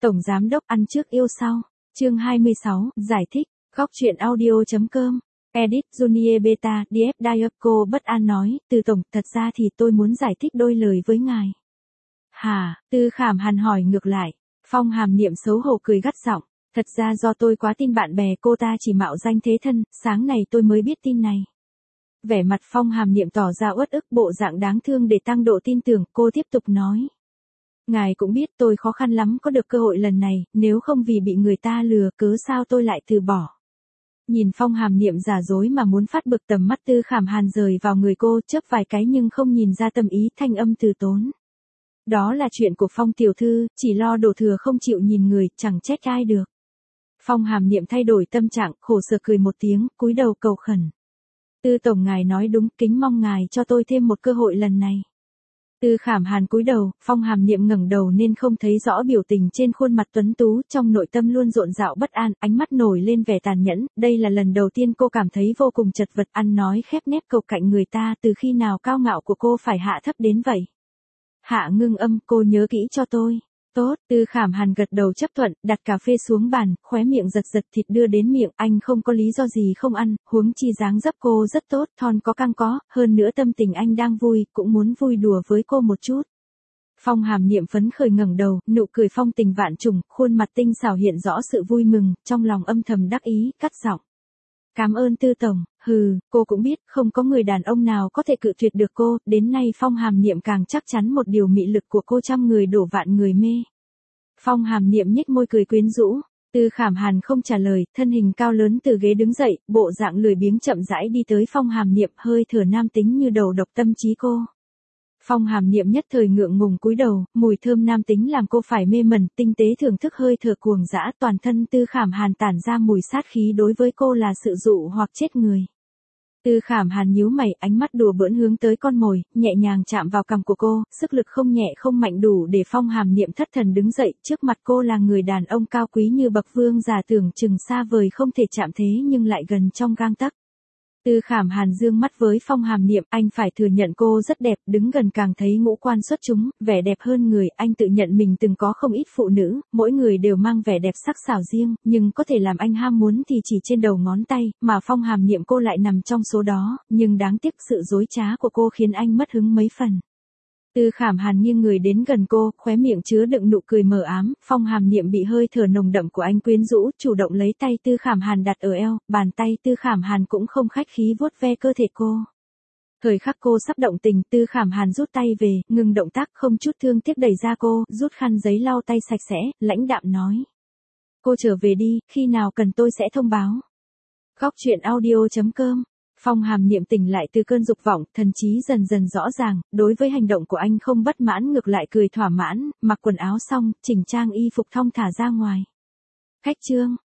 Tổng Giám đốc ăn trước yêu sau. Chương 26, giải thích. Góc truyện audio.com. Edit Junior Beta, DF Diopco bất an nói, Từ Tổng, thật ra thì tôi muốn giải thích đôi lời với ngài. Hả? Tư Khảm Hàn hỏi ngược lại. Phong Hàm Niệm xấu hổ cười gắt giọng. Thật ra do tôi quá tin bạn bè cô ta chỉ mạo danh thế thân, sáng này tôi mới biết tin này. Vẻ mặt Phong Hàm Niệm tỏ ra uất ức, bộ dạng đáng thương để tăng độ tin tưởng, cô tiếp tục nói. Ngài cũng biết tôi khó khăn lắm có được cơ hội lần này, nếu không vì bị người ta lừa, cớ sao tôi lại từ bỏ. Nhìn Phong Hàm Niệm giả dối mà muốn phát bực, tầm mắt Tư Khảm Hàn rời vào người cô, chớp vài cái nhưng không nhìn ra tâm ý, thanh âm từ tốn. Đó là chuyện của Phong tiểu thư, chỉ lo đổ thừa không chịu nhìn người, chẳng trách ai được. Phong Hàm Niệm thay đổi tâm trạng, khổ sở cười một tiếng, cúi đầu cầu khẩn. Tư Tổng ngài nói đúng, kính mong ngài cho tôi thêm một cơ hội lần này. Tư Khảm Hàn cúi đầu, Phong Hàm Niệm ngẩng đầu nên không thấy rõ biểu tình trên khuôn mặt tuấn tú, trong nội tâm luôn rộn rạo bất an, ánh mắt nổi lên vẻ tàn nhẫn, đây là lần đầu tiên cô cảm thấy vô cùng chật vật, ăn nói khép nép cộc cạnh người ta, từ khi nào cao ngạo của cô phải hạ thấp đến vậy. Hạ ngưng âm, cô nhớ kỹ cho tôi. Tốt, Tư Khảm Hàn gật đầu chấp thuận, đặt cà phê xuống bàn, khóe miệng giật giật, thịt đưa đến miệng, anh không có lý do gì không ăn, huống chi dáng dấp cô rất tốt, thon có căng có, hơn nữa tâm tình anh đang vui, cũng muốn vui đùa với cô một chút. Phong Hàm Niệm phấn khởi ngẩng đầu, nụ cười phong tình vạn trùng, khuôn mặt tinh xảo hiện rõ sự vui mừng, trong lòng âm thầm đắc ý, cắt giọng. Cảm ơn Tư Tổng, cô cũng biết, không có người đàn ông nào có thể cự tuyệt được cô, đến nay Phong Hàm Niệm càng chắc chắn một điều mị lực của cô trăm người đổ vạn người mê. Phong Hàm Niệm nhếch môi cười quyến rũ, Tư Khảm Hàn không trả lời, thân hình cao lớn từ ghế đứng dậy, bộ dạng lười biếng chậm rãi đi tới Phong Hàm Niệm, hơi thở nam tính như đầu độc tâm trí cô. Phong Hàm Niệm nhất thời ngượng ngùng cúi đầu, mùi thơm nam tính làm cô phải mê mẩn, tinh tế thưởng thức hơi thở cuồng dã, toàn thân Tư Khảm Hàn tản ra mùi sát khí, đối với cô là sự dụ hoặc chết người. Tư Khảm Hàn nhíu mày, ánh mắt đùa bỡn hướng tới con mồi, nhẹ nhàng chạm vào cằm của cô, sức lực không nhẹ không mạnh đủ để Phong Hàm Niệm thất thần đứng dậy, trước mặt cô là người đàn ông cao quý như bậc vương giả, tưởng chừng xa vời không thể chạm thế nhưng lại gần trong gang tấc. Tư Khảm Hàn dương mắt với Phong Hàm Niệm, anh phải thừa nhận cô rất đẹp, đứng gần càng thấy ngũ quan xuất chúng, vẻ đẹp hơn người, anh tự nhận mình từng có không ít phụ nữ, mỗi người đều mang vẻ đẹp sắc sảo riêng, nhưng có thể làm anh ham muốn thì chỉ trên đầu ngón tay, mà Phong Hàm Niệm cô lại nằm trong số đó, nhưng đáng tiếc sự dối trá của cô khiến anh mất hứng mấy phần. Tư Khảm Hàn nghiêng người đến gần cô, khóe miệng chứa đựng nụ cười mờ ám, Phong Hàm Niệm bị hơi thở nồng đậm của anh quyến rũ, chủ động lấy tay Tư Khảm Hàn đặt ở eo, bàn tay Tư Khảm Hàn cũng không khách khí vuốt ve cơ thể cô. Thời khắc cô sắp động tình, Tư Khảm Hàn rút tay về, ngừng động tác, không chút thương tiếc đẩy ra cô, rút khăn giấy lau tay sạch sẽ, lãnh đạm nói. Cô trở về đi, khi nào cần tôi sẽ thông báo. Góc truyện audio.com. Phong Hàm Niệm tỉnh lại từ cơn dục vọng, thần trí dần dần rõ ràng, đối với hành động của anh không bất mãn, ngược lại cười thỏa mãn, mặc quần áo xong, chỉnh trang y phục thong thả ra ngoài. Khách trương,